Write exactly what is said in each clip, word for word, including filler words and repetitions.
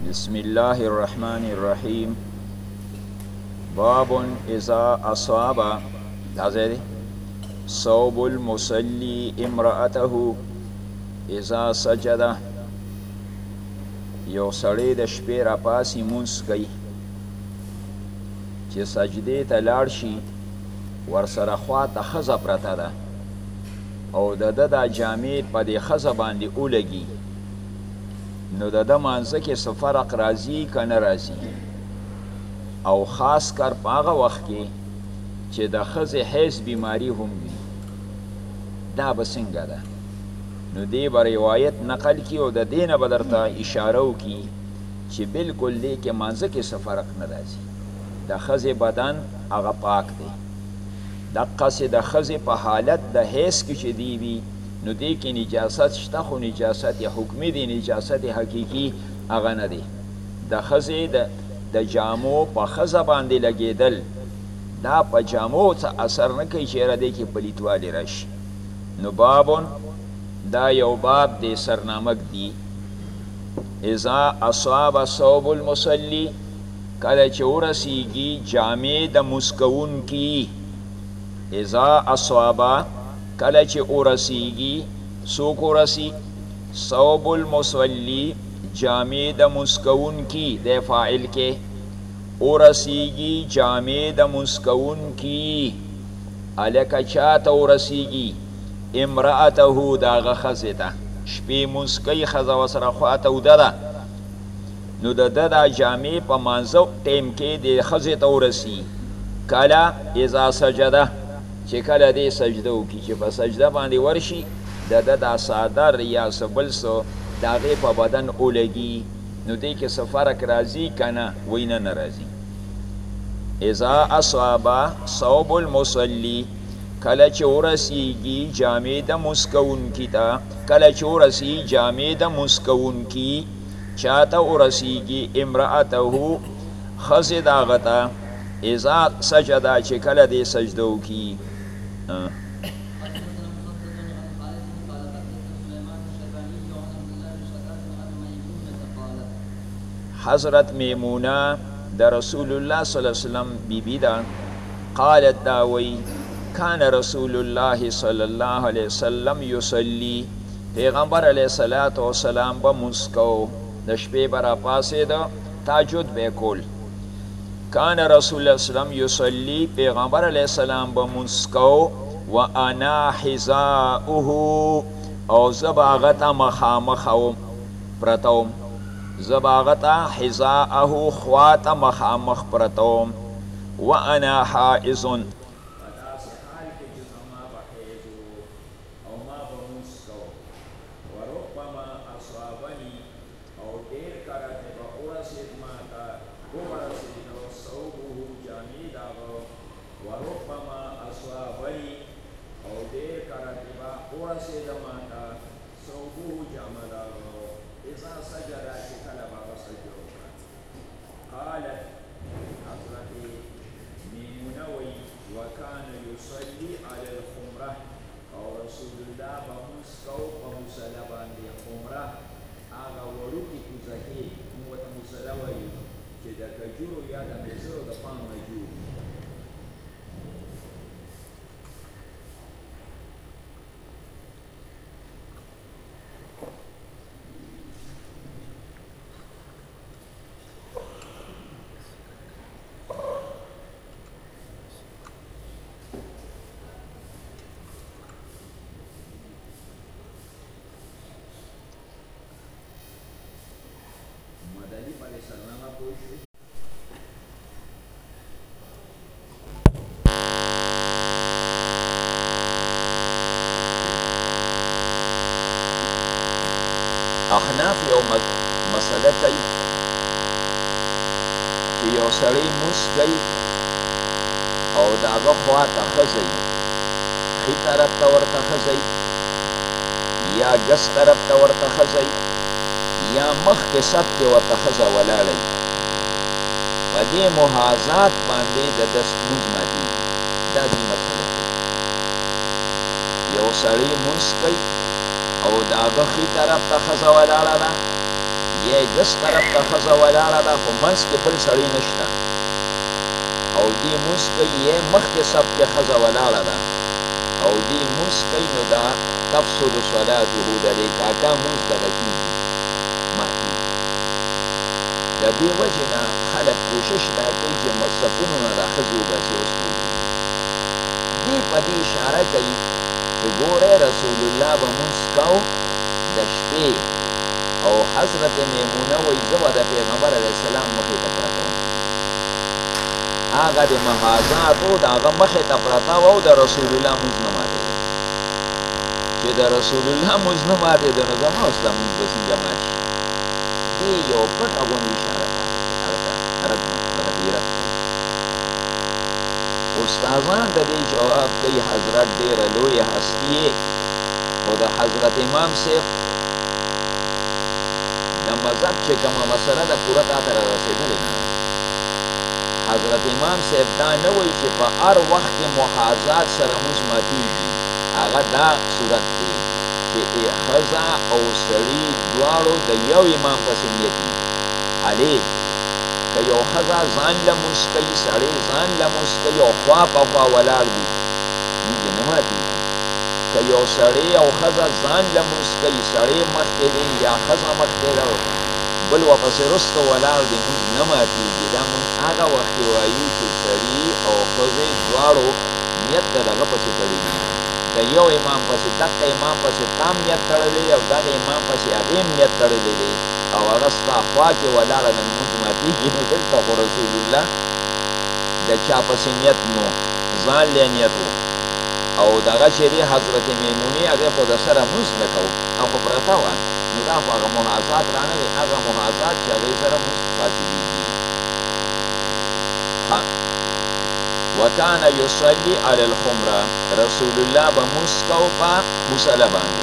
بسم الله الرحمن الرحیم. باب اذا اصاب دازه صوب المصلي امرأته اذا سجد. یو سړی د شپې را پاسي مونځ کوي چې سجدې ته لاړ شي، ورسره خواته ښځه پرته ده او د ده دا جامې په دې ښځه باندې ولګي، نو د ده مانځه کې څه فرق راځي که نه راځي؟ او خاص کر په هغه وخت کې چې د ښځې حیض بیماري هم وي، دا به څنګه ده؟ نو دی به روایت نقل کی او د دې نه به درته اشاره وکړي چې بلکل دې کې مانځه کې څه فرق نه راځي. د ښځې بدن هغه پاک دی، دقسې د ښځې په حالت د حیض کې چې دی وي نو دې کې نجاست شته، خو نجاست حکمي دی، نجاست حقیقي هغه نه دی. د ښځې د جامو په ښځه باندې لګېدل دا په جامو څه اثر نه کوي چې یاره دې کې پلیتوالی راشي. نو بابون دا یو باب دی سرنامک دی. اذا اصاب صوب المصلی، کله چې ورسیږي جامې د مسکون کی. اذا اصابا، کله چې ورسیږي، څوک ورسی؟ صوب المصلی، جامې د مسکون کی، د فاعل کې ورسیږي جامې د مسکون کی. الکه چاته ورسیږي؟ امرأته، داغه ښځې ته. شپې مونځ کوي، ښځه ورسره خواته اوده ده، نو د ده دا جامې په مانځه ټیم کې د ښځې ته ورسي. کله؟ اذا سجده، چې کله دې سجده وکړي، چې په سجده باندې ورشي د ده دا څادر یا څه بل څه د هغې په بدن ولګي، نو دې کې څه فرق راځي که نه؟ وایي نه نه راځي. اذا اصابه صوب المصلی، کله چې ورسیږي جامې د مسکونکي ته. کله چې ورسي جامې د مسکونکي چاته ورسیږي؟ امرأته، ښځې د هغه ته. اذا سجده، چې کله دې سجده وکړي. حضرت میمونه د رسول الله صلی الله علیه وسلم بیبی ده. قالت دا وی کان رسول الله صلی الله علیه وسلم یصلی، پیغمبر علیه الصلاة والسلام به مونځ کو، د شپې به راپاڅېده، تهجد به یې کول. کان رسول الله صلی الله علیه وسلم یصلی، پیغمبر علیه السلام به مونځ کو، و انا حذاؤه، او زه به هغه ته مخامخ وم، پرته وم. زه به هغه ته حذاءه، خوا ته مخامخ پرته وم. و انا حائض، احناف یو مسله کوي چې یو سړی مونځ کوي او د هغه خوا ته ښځه وي، ښي طرف ته ورته ښځه وي یا ګس طرف ته ورته ښځه وي یا مخکې سط کې ورته ښځه ولاړه وي، په دې محاذات باندې د ده مونځ ماتېږي. دا دې مسله کوي. یو سړی مونځ کوي او د هغه ښي طرف ته ښځه ولاړه ده یا دس طرف ته ښځه ولاړه ده خو منځ کې بل سړی نشته او دې مونځ کوي یا مخکې صف کې ښځه ولاړه ده او دې مونځ کوي نو دا تفسد صلاته د دې کاکا مونځ دغه کېږي ماتېږي. د دې وجې نه خلک کوشش دا کوي چې صفونو نه دا ښځې وباسي اوس دې په دې اشاره کوي چې ګورئ رسول الله به مونځ کو د شپې او حضرت میمونه وایي زه به د پیغمبر علیه السلام مخې ته پرته وم هغه د محاذاتو د هغه مخې ته پرته وه او د رسول الله مونځ نه ماتېده چې د رسول الله مونځ نه ماتېده نو زما او ستا مونځ به څنګه مات شي دې یو پټه غوندې اشاره رد دغه دې رد کوي. استادان د دې جواب کوي حضرت ډېره لویه هستي یې خو د حضرت امام صاحب د مذهب چې کومه مسله ده پوره تا ته رارسېدلې نه ده. حضرت امام صاحب دا نه وایي چې په هر وخت کې محاذات سره مونځ ماتېږي هغه دا صورت دی چې ښځه او سړي دواړو د یو امام پسې نیت وي حلې که یو ښځه ځان له مونځ کوي سړی ځان له مونځ کوي او خوا په خوا ولاړ وي مونځ یې نه ماتېږي که یو سړی او ښځه ځان له مونځ کوي سړی مخکې دی یا ښځه مخکې ده بل ورپسې وروسته ولاړ دی مونځ نه ماتېږي دا مونځ هغه وخت کې وایو چې سړي او ښځې دواړو نیت د دغه پسې تړلی د یو امام پسې دغه امام پسې تام نیت تړلی او دغه امام پسې هغې هم نیت تړلی دی او هغه ستا خوا کې ولاړه ده نو مونځ ماتېږي نو دلته خو رسول الله د چا پسې نیت نو ځان لی نیت و او دغه چې دی حضرت میمونې هغې خو د سره مونځ نه کو او خو پرته وه نو دا خو هغه محاذات را نه دی هغه محاذات چې هغې سره مونځ فاسدېږي. وکانه یصلي علی الحمره رسول الله به مونځ کو په مصله باندې.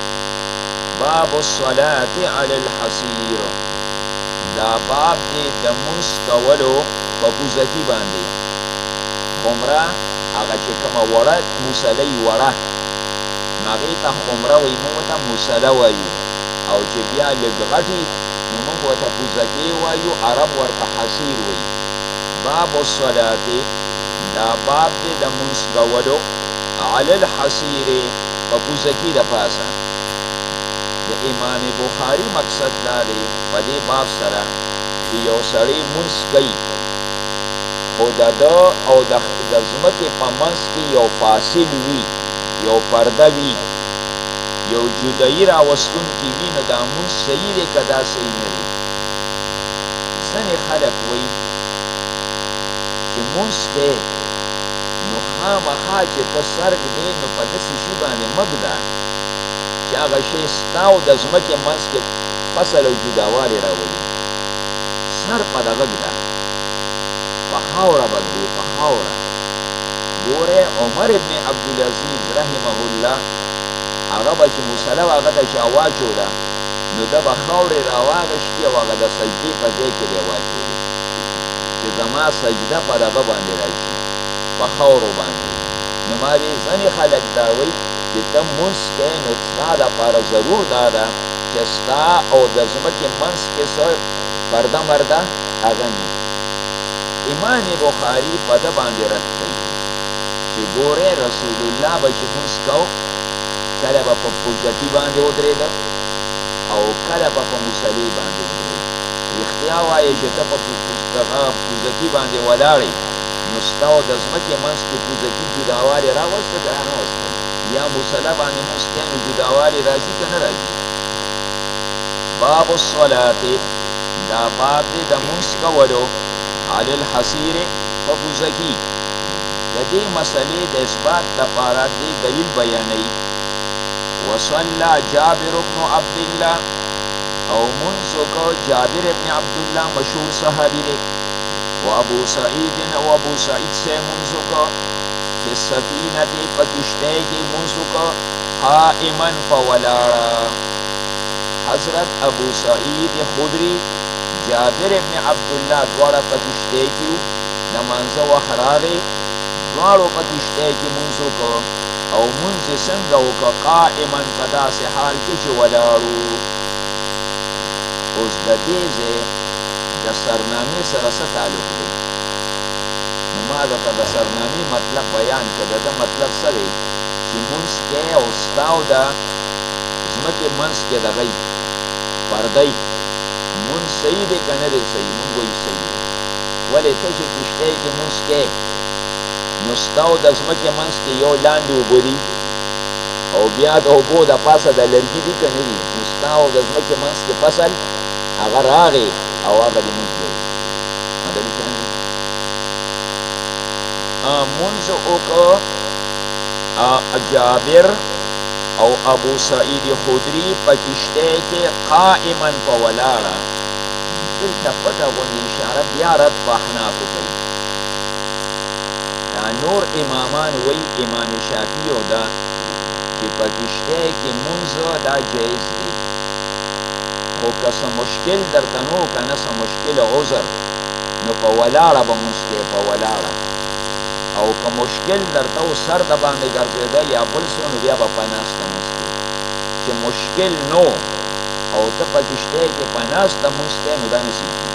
باب الصلاة علی الحصیر دا باب دی د مونځ کولو په پوزکي باندې. حمره هغه چې کومه وړه مصله یي وړه نو هغې ته حمره وایي موږ ورته مصله وایو او چې بیا لږ غټي نو موږ ورته پوزکې وایو عرب ورته حصیر وایي. باب الصلاة دا باب دی د مونځ کولو علی الحصیر په پوزکي د پاسه. د امام بخاري مقصد دا دی په دې باب سره چې یو سړی مونځ کوي خو د ده او د ځمکې په منځ کې یو فاصل وي یو پرده وي یو جدایي راوستونکي وي نو دا مونځ صحیح دی که دا صحیح نه دی. ځینې خلک وایي چې مونځ دی نو خامخا چې ته سرک دی نو په داسې شي باندې مه ږده چې هغه شی ستا او د ځمکې منځ کې فصل او جداوالی راولي. سر په دغه ږده په خاوره به ږدې په خاوره. ګورئ عمر ابن عبدالعزیز رحمه الله هغه به چې مصله به هغه ته چې واچوله نو ده به خاورې راواغېشتې او هغه د سجدې په ځای کې به یې واچولې چې زما سجده په دغه باندې راشي په خاورو باندې. نو ما وی ځینې خلک دا وایي چې ته مونځ کوې نو ستا دپاره ضرور دا ده چې ستا او د ځمکې منځ کې څه پرده مرده هغه نه. امام بخاري په ده باندې رد کوي چې ګورئ رسول الله به چې مونځ کو کله به په پوزکي باندې ودرېده او کله به په مصلې باندې ودرېده. رښتیا وایې چې ته په پوزکي باندې ولاړې نو ستا او د ځمکې منځ کې پوزکي جداوالی راوسته که را نه وسته یا مصله باندې مونځ کوې نو جداوالی راځي که نه راځي. باب الصلاة دا باب دی د مونځ کولو علی الحصیر په پوزکي. د دې مسلې د اثبات دپاره دې دلیل بیانوي. وصلى جابر بن عبد الله او مونځ وکړ جابر ابن عبدالله مشهور صحابي دی و ابو سعید او ابو سعید سے مونځ وکړ فی السفینة په کشتۍ کې مونځ وکړ قائما په ولاړه. حضرت ابو سعید خدري جابر ابن عبدالله دواړه په کشتۍ کې وو د مانځه وخت راغی دواړو په کشتۍ کې مونځ وکړ او مونځ یې څنګه وکړه قائما په داسې حال کې چې ولاړ وو. اوس د دې ځای د سرنامې سره څه تعلق دی؟ نو ما درته د سرنامې مطلب بیان کړ. د ده مطلب څه دی چې مونځ کې او ستا او د ځمکې منځ کې دغه یي پردی مونځ صحیح دی که نه دی صحیح؟ مونږ وایو صحیح دی. ولې ته چې کښتۍ کې مونځ کې نو ستا او د ځمکې منځ کې یو لاندې اوبه دي او بیا د اوبو د پاسه د لرګي دي که نه دي؟ نو ستا او د ځمکې منځ کې فصل هغه راغی او هغه دې مونځ دی. مدلي شان دی مونځ وکړه جابر او ابو سعید خدری په کښتۍ کې قائما په ولاړه. دلته پټه غوندې اشاره بیا رد په احنافو کوي. دا نور امامان وایي امام شافعي او دا چې په کښتۍ کې مونځ دا جایز دی، خو که څه مشکل درته نه و که نه څه مشکل عذر نو په ولاړه به مونځ کوې، په ولاړه. او که مشکل درته و سر د باندې ګرځېده یا بل څه نو بیا به په ناسته مونځ کوې. چې مشکل نو او ته په کښتۍ کې په ناسته مونځ کوې نو دا نسي کېږي.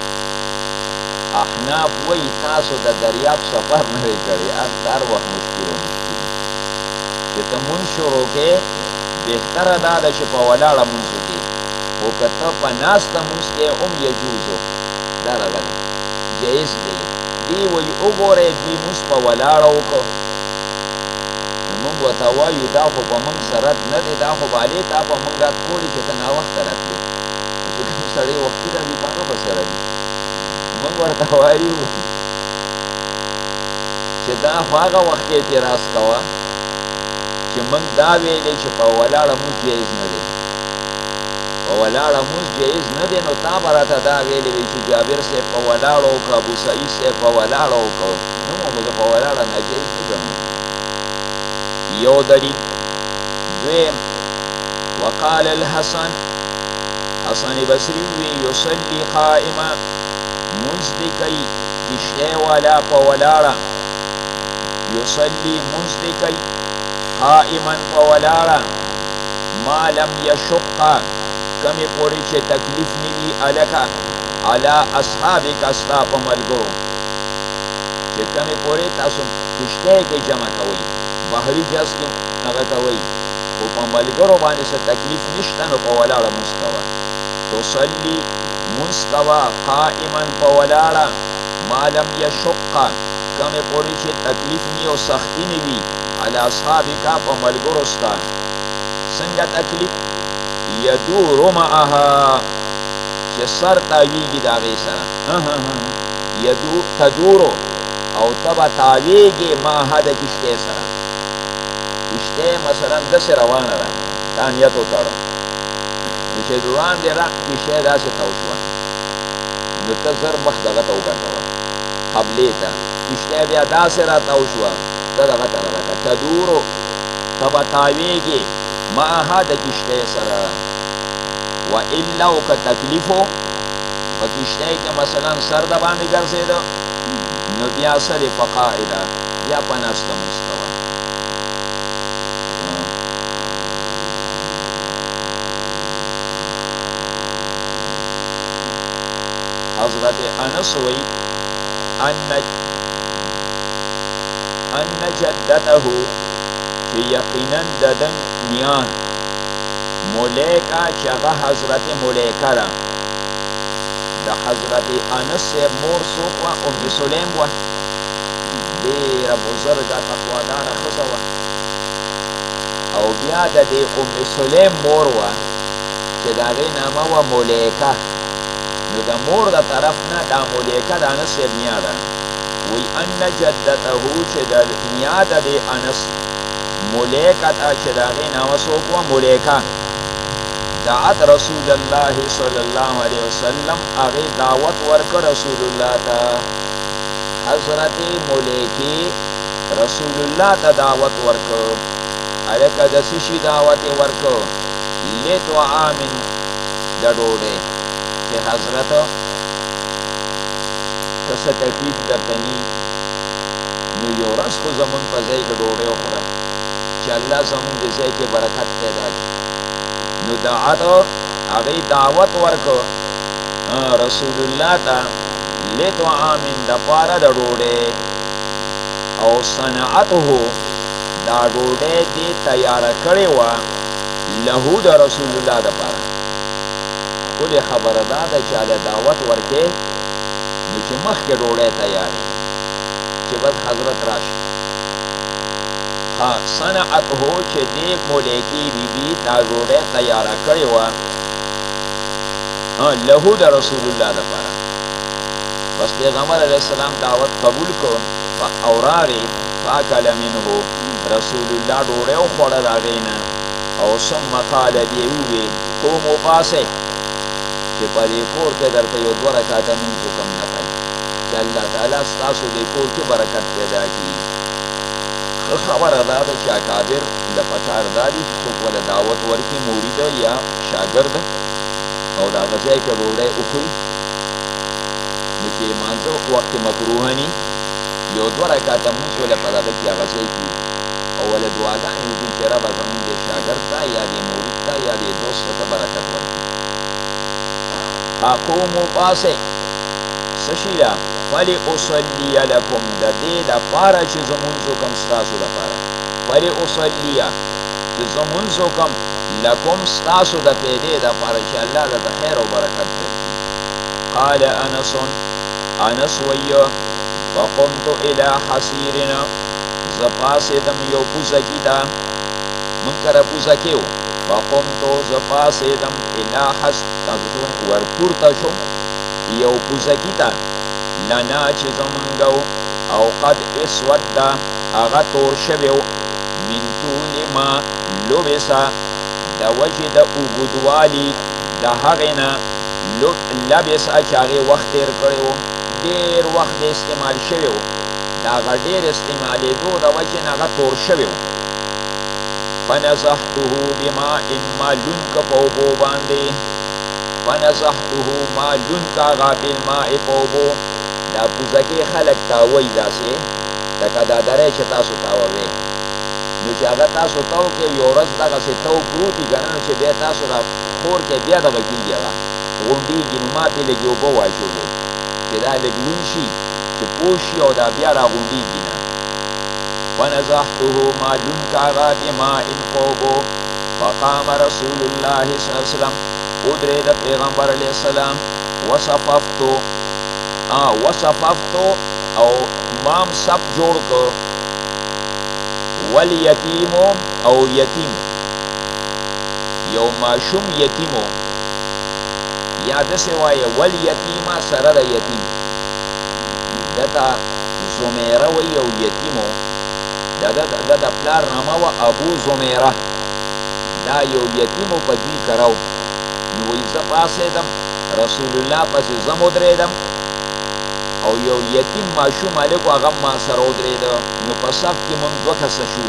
احناف وایي تاسو د دریاب سفر نه دی کړی، هر وخت مشکل و مشکل چې ته مونځ شروع کوې بهتره دا ده چې په ولاړه مونځ وکړې، خو که ته په ناسته مونځ کوې هم یجوزو دا دغه دی جایز دی. دی وایي وګورئ دوی مونځ په ولاړه وکړو نو مونږ ورته وایو دا خو په مونږ ضرر نه دی، دا خو به علي تا په مونږ رات کوړي چې ته ناوخته راتلې. چې کوم سړی وختي راځي په هغه پسې راځي. مونږ ورته وایو چې دا خو هغه وخت کې اعتراض کوه چې مونږ دا ویلې چې په ولاړه مونځ جایز نه دی. په ولاړه مونځ جایز نه دی نو تا به راته دا ویلې وي چې جابر صاحب په ولاړه وکړه، ابو سعید صاحب په ولاړه وکړه، نو خو زه په ولاړه ناجایز نه ګڼم. یو دلیل. دویم وقال الحسن، حسن بصري وی یصلي قائما مونځ دې کوي کښتۍ والا په ولاړه، یصلي مونځ دې کوي قائما په ولاړه ما لم یشقه کمې پورې چې تکلیف نه وي هلکه علی اصحابک ستا په ملګرو. چې کمې پورې تاسو کښتۍ کې جمع کوئ، بحري جز کې هغه کوئ، خو په ملګرو باندې څه تکلیف نشته نو په ولاړه مونځ کوه. تصلي مونځ کوه قائما په ولاړه ما لم یشقه کمې پورې چې تکلیف نه او سختي نه وي علی اصحابک په ملګرو ستا. څنګه تکلیف؟ یدورو معها چې سر تاویږي د هغې سره، تدورو او ته به تاویږي معها د کښتۍ سره. کښتۍ مثلا داسې روانه ده، تا نیت وتړه نو چې وړاندې را کښتۍ داسې تاو شوه نو ته زر مخ دغه ته وګرځوه قبلې ته، کښتۍ بیا داسې را تاو شوه ته دغه ته دغه ته تدورو ته به تاویږي معها د کښتۍ سره. و الا او که تکلیف و په کښتۍ کې مثلا سر د باندې ګرځېده نو بیا څه دی فقاعده بیا په ناسته مونځ کوه. حضرت انس وی ان جدته چې یقینا د ده نیا ملیکه چې هغه حضرت ملیکه ده. د حضرت انس صاحب مور څوک وه؟ ام سلیم وه، ډېره بزرګه تقواداره ښځه وه. او بیا د دې ام سلیم مور وه چې د هغې نامه وه ملیکه. نو د مور د طرف نه دا ملیکه د انس صاحب نیا ده. وی ان جدته چې د نیا د دې انس ملیکه ته چې د هغې نامه څوک وه ملیکه. دعت رسول الله صلی الله علیه وسلم هغې دعوت ورکړ رسول الله ته. حضرت ملیکې رسول الله ته دعوت ورکړ. هلکه د څه شي دعوت یې ورکړ؟ لطعام د ډوډۍ چې حضرته ته څه تکلیف درته ني نو یو ورځ خو زمونږ په ځای کې ډوډۍ وخوره چې الله زمونږ د ځای کې برکت پیدا کړي. نو دعت هغې دعوت ورکړ رسول الله ته لطعام دپاره د ډوډۍ او صنعته دا ډوډۍ دې تیاره کړې وه لهو د رسول الله دپاره. ولې خبره دا ده چې هله دعوت ورکې نو چې مخکې ډوډۍ تیارې چې بس حضرت راشي. ها صنعته چې دې ملیکې بیبي دا ډوډۍ تیاره کړې وه لهو د رسول الله دپاره. بس پیغمبر علیه السلام دعوت قبول کړ او راغې فاکل منه رسول الله ډوډۍ وخوړه د هغې نه او ثم قال بیا ووې قومو پاسئ چې په دې کور کې درته یو دوه رکعته لمونځ وکړم نفل چې الله تعالی ستاسو دې کور کې برکت پیدا کړي. ښه خبره دا ده چې اکابر له پکار دا دي چې څوک له دعوت ورکړي مرید یا شاګرد او د هغه ځای کې ډوډۍ وخوري نو چې لمانځه وخت مکروه ني یو دوه رکعته لمونځ ولې په دغه کې هغه ځای کې او ولې دعاګانې وکړي چې ربه زمونږ دې شاګرد ته یا دې مرید ته یا دې دوست ته برکت ورکړي. قومو پاسئ څه شي ده فلأصلي لکم د دې دپاره چې زه لمونځ وکړم ستاسو دپاره فلأصلي چې زه لمونځ وکړم لکم ستاسو د پیدې دپاره چې الله درته خیر او برکت درکړي. قال انس انس ویه فقمت الى حصیرنا زه پاڅېدم یو پوزکي ته موږ کره پوزکې و فقمتو زه پاڅېدم الى حص ورپورته شوم یو پوزکي ته لنا چې زمونږ او قد اسوده هغه تور شوی و من طول ما لبسه د وجې د اوږدوالي د هغې نه لبسه چې هغې وخت تېر کړی و ډېر وخت د استعمال شوی و د هغه ډېر استعمالېدو د وجې نه هغه تور شوی و. فنزحته بماء ما لونک په اوبو باندې فنزحته ما لونک هغه بالماء په اوبو دا پوزکې خلک تاوی داسې لکه دا دری چې تاسو تاووئ نو چې هغه تاسو تاو کې یو ورځ دغسې تاو پروت وي که نه نو چې بیا تاسو را خور کې بیا دغه کېږي هغه غونډېږي نو ما پرې لږې اوبه واچولې چې دا لږ لون شي چې پوه شي او دا بیا را غونډېږي نه. فنزحته ما لونک هغه بماء په اوبو فقام رسول الله صلی الله علیه وسلم ودرېد پیغمبر علیه السلام وصففتو وصففتو او مام صف جوړ کړ والیتیمو او یتیم یو ماشوم یتیمو یا داسې وایه والیتیمه سره د یتیم دته زمیره وایي او یتیمو د د د پلار نامه وه ابو زمیره دا یو یتیمو په دوی کره و نو وایي زه پاڅېدم رسول الله پسې زه م ودرېدم او یو یتیم ماشوم هلک و هغه ما سره ودرېده نو په صف کې موږ دوه کسه شو.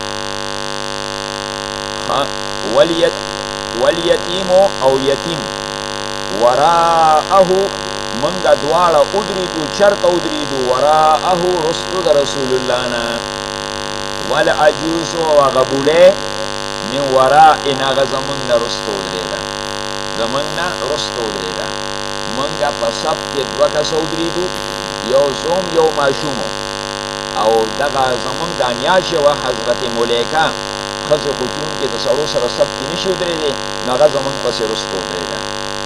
والیتیمو او یتیم وراءه منګه دواړه ودرېدو چرته ودرېدو وراءه رستو د رسول الله نه والعجوز او هغه بوډۍ من ورائنا هغه زموږ نه رستو ودرېده زموږ نه رستو ودرېده منګه په صف کې دوه کسه ودرېدو یو زوم یو ماشوم او دغه زموږ دا نیاشې وه حضرت ملیکه ښځې خو چونکې د سړو سره صف کې نشي ودرېدی نو هغه زموږ پسې رستو ودرېده.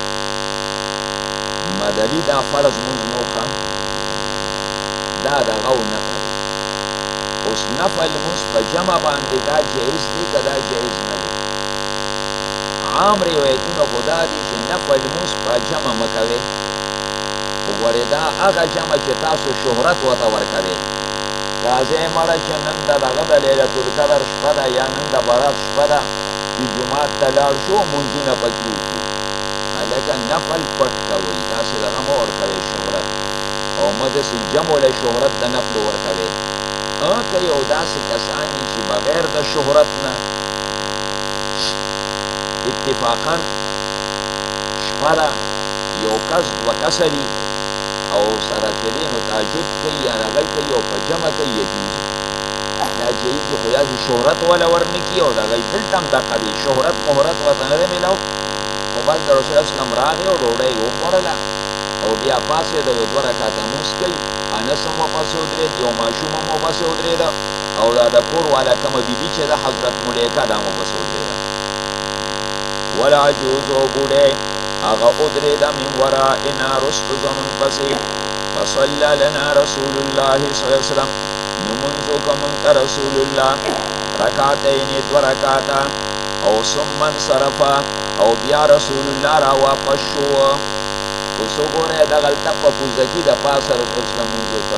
مدلي دا فرض مونځ نو ښه دا دغه و نفل اوس نفل مونځ په جمع باندې دا جایز دی که دا جایز نه دی. عام روایتونه خو دا دي چې نفل مونځ په جمع مه کوئ وګورئ دا هغه جمع چې تاسو شهرت ورته ورکوئ راځئ مړه چې نن د دغه د لیلة القدر شپه ده یا نن د برات شپه ده چې جومات ته لاړ شو مونځونه پکې وکړو هلکه نفل پټ کوئ داسې دغه مه ورکوئ شهرت او مه داسې جمع له شهرت د نفلو ورکوئ. که یو داسې کسان دي چې بغیر د شهرت نه اتفاقا شپه ده یو کس دوه کسه دي او سره چې دی نو تهجد کوي یا هغه کوي او په جمع کوي یجوز دا جایز دي خو داسې شهرت وله ورنکړي او د هغوی دلته هم دغه دی شهرت مهرت ورته نه دی میلاو خو بس د رسول الله اسلام راغی او ډوډۍ یې وخوړله او بیا پاڅېده یو دوه رکعته لمونځ کوي. انس هم ورپسې ودرېد، یو ماشوم هم ورپسې ودرېده او دا د کور والا کومه بیبي چې ده حضرت ملیکه دا هم ورپسې ودرېده. والعجوز او بوډۍ هغه ودرېده من ورائنا رستو زمونږ پسې. فصلی لنا رسول الله صلی الله علیه وسلم لمونځ وکړه مونږ ته رسول الله رکعتین دوه رکعته او ثم انصرفه او بیا رسول الله را واپس شو. اوس وګورئ دغلته په پوزه کې د پاسه رسول اسلام لمونځ وکړه